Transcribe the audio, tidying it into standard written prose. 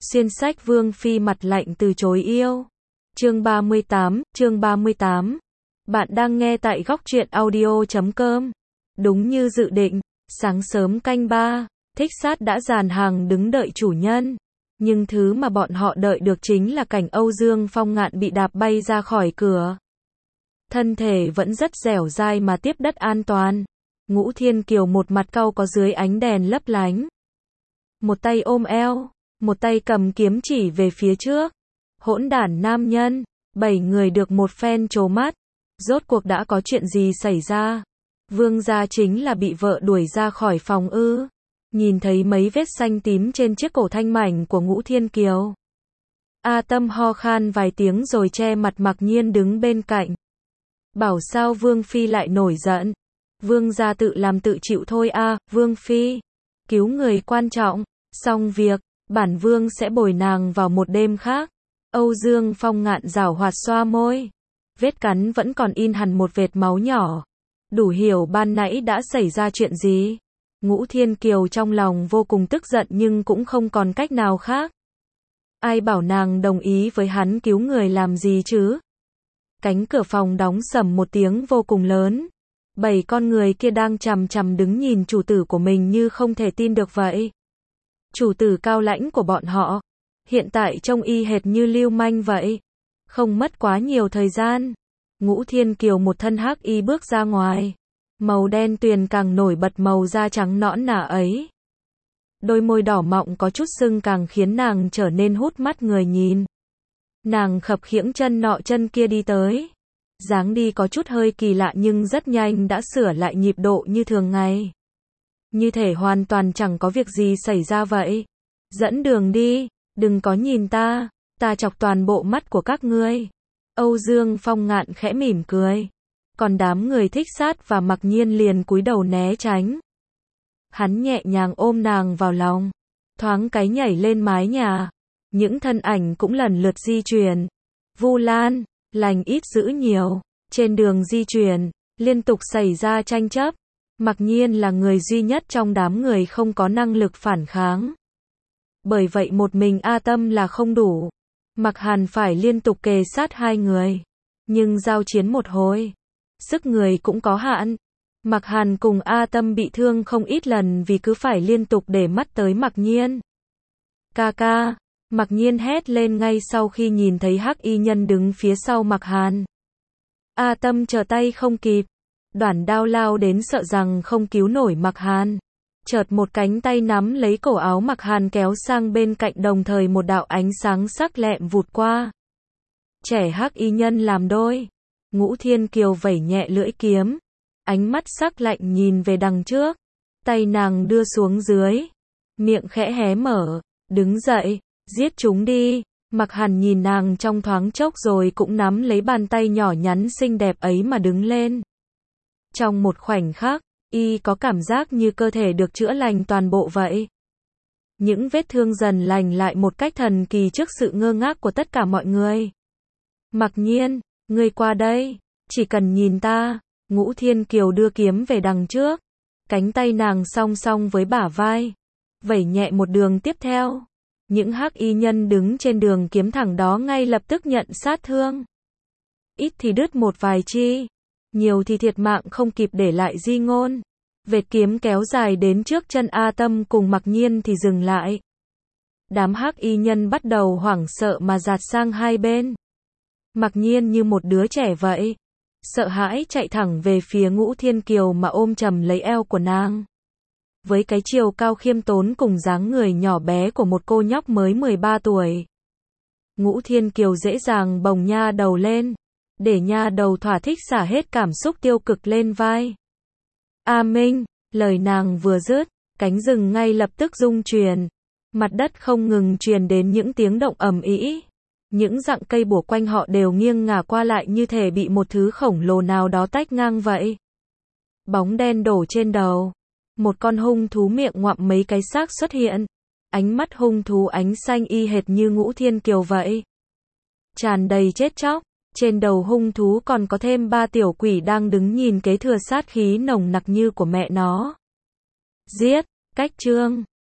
Xuyên sách Vương Phi mặt lạnh từ chối yêu. Chương 38. Bạn đang nghe tại góc truyện audio.com. Đúng như dự định, sáng sớm canh 3, Thích Sát đã dàn hàng đứng đợi chủ nhân. Nhưng thứ mà bọn họ đợi được chính là cảnh Âu Dương Phong Ngạn bị đạp bay ra khỏi cửa. Thân thể vẫn rất dẻo dai mà tiếp đất an toàn. Ngũ Thiên Kiều một mặt cau có dưới ánh đèn lấp lánh. Một tay ôm eo, một tay cầm kiếm chỉ về phía trước. Hỗn đản nam nhân, 7 người được một phen trố mắt. Rốt cuộc đã có chuyện gì xảy ra? Vương gia chính là bị vợ đuổi ra khỏi phòng ư? Nhìn thấy mấy vết xanh tím trên chiếc cổ thanh mảnh của Ngũ Thiên Kiều. A Tâm ho khan vài tiếng rồi che mặt Mặc Nhiên đứng bên cạnh. Bảo sao Vương Phi lại nổi giận? Vương gia tự làm tự chịu thôi a, Vương Phi. Cứu người quan trọng, xong việc, bản Vương sẽ bồi nàng vào một đêm khác. Âu Dương Phong Ngạn giảo hoạt xoa môi. Vết cắn vẫn còn in hẳn một vệt máu nhỏ. Đủ hiểu ban nãy đã xảy ra chuyện gì. Ngũ Thiên Kiều trong lòng vô cùng tức giận nhưng cũng không còn cách nào khác. Ai bảo nàng đồng ý với hắn cứu người làm gì chứ? Cánh cửa phòng đóng sầm một tiếng vô cùng lớn. 7 con người kia đang chằm chằm đứng nhìn chủ tử của mình như không thể tin được vậy. Chủ tử cao lãnh của bọn họ, hiện tại trông y hệt như lưu manh vậy. Không mất quá nhiều thời gian, Ngũ Thiên Kiều một thân hắc y bước ra ngoài. Màu đen tuyền càng nổi bật màu da trắng nõn nà ấy. Đôi môi đỏ mọng có chút sưng càng khiến nàng trở nên hút mắt người nhìn. Nàng khập khiễng chân nọ chân kia đi tới. Dáng đi có chút hơi kỳ lạ nhưng rất nhanh đã sửa lại nhịp độ như thường ngày. Như thể hoàn toàn chẳng có việc gì xảy ra vậy. Dẫn đường đi, đừng có nhìn ta chọc toàn bộ mắt của các ngươi. Âu Dương Phong Ngạn khẽ mỉm cười. Còn đám người Thích Sát và Mặc Nhiên liền cúi đầu né tránh. Hắn nhẹ nhàng ôm nàng vào lòng, thoáng cái nhảy lên mái nhà. Những thân ảnh cũng lần lượt di chuyển. Vu Lan, lành ít dữ nhiều. Trên đường di chuyển, liên tục xảy ra tranh chấp. Mặc Nhiên là người duy nhất trong đám người không có năng lực phản kháng. Bởi vậy một mình A Tâm là không đủ. Mặc Hàn phải liên tục kề sát hai người. Nhưng giao chiến một hồi, sức người cũng có hạn. Mặc Hàn cùng A Tâm bị thương không ít lần vì cứ phải liên tục để mắt tới Mặc Nhiên. Ca ca, Mặc Nhiên hét lên ngay sau khi nhìn thấy hắc y nhân đứng phía sau Mặc Hàn. A Tâm trở tay không kịp, đoản đao lao đến sợ rằng không cứu nổi Mặc Hàn. Chợt một cánh tay nắm lấy cổ áo Mặc Hàn kéo sang bên cạnh đồng thời một đạo ánh sáng sắc lẹm vụt qua. Trẻ hắc y nhân làm đôi. Ngũ Thiên Kiều vẩy nhẹ lưỡi kiếm. Ánh mắt sắc lạnh nhìn về đằng trước. Tay nàng đưa xuống dưới. Miệng khẽ hé mở. Đứng dậy, giết chúng đi. Mặc Hàn nhìn nàng trong thoáng chốc rồi cũng nắm lấy bàn tay nhỏ nhắn xinh đẹp ấy mà đứng lên. Trong một khoảnh khắc, y có cảm giác như cơ thể được chữa lành toàn bộ vậy. Những vết thương dần lành lại một cách thần kỳ trước sự ngơ ngác của tất cả mọi người. Mặc Nhiên, ngươi qua đây, chỉ cần nhìn ta. Ngũ Thiên Kiều đưa kiếm về đằng trước. Cánh tay nàng song song với bả vai. Vẩy nhẹ một đường tiếp theo. Những hắc y nhân đứng trên đường kiếm thẳng đó ngay lập tức nhận sát thương. Ít thì đứt một vài chi. Nhiều thì thiệt mạng không kịp để lại di ngôn. Vệt kiếm kéo dài đến trước chân A Tâm cùng Mặc Nhiên thì dừng lại. Đám hắc y nhân bắt đầu hoảng sợ mà dạt sang hai bên. Mặc Nhiên như một đứa trẻ vậy. Sợ hãi chạy thẳng về phía Ngũ Thiên Kiều mà ôm chầm lấy eo của nàng. Với cái chiều cao khiêm tốn cùng dáng người nhỏ bé của một cô nhóc mới 13 tuổi. Ngũ Thiên Kiều dễ dàng bồng nha đầu lên. Để nha đầu thỏa thích xả hết cảm xúc tiêu cực lên vai. A Minh, lời nàng vừa dứt, cánh rừng ngay lập tức rung chuyển. Mặt đất không ngừng truyền đến những tiếng động ầm ĩ. Những rặng cây bủa quanh họ đều nghiêng ngả qua lại như thể bị một thứ khổng lồ nào đó tách ngang vậy. Bóng đen đổ trên đầu. Một con hung thú miệng ngoạm mấy cái xác xuất hiện. Ánh mắt hung thú ánh xanh y hệt như Ngũ Thiên Kiều vậy. Tràn đầy chết chóc. Trên đầu hung thú còn có thêm 3 tiểu quỷ đang đứng nhìn kế thừa sát khí nồng nặc như của mẹ nó. Giết, cách chương.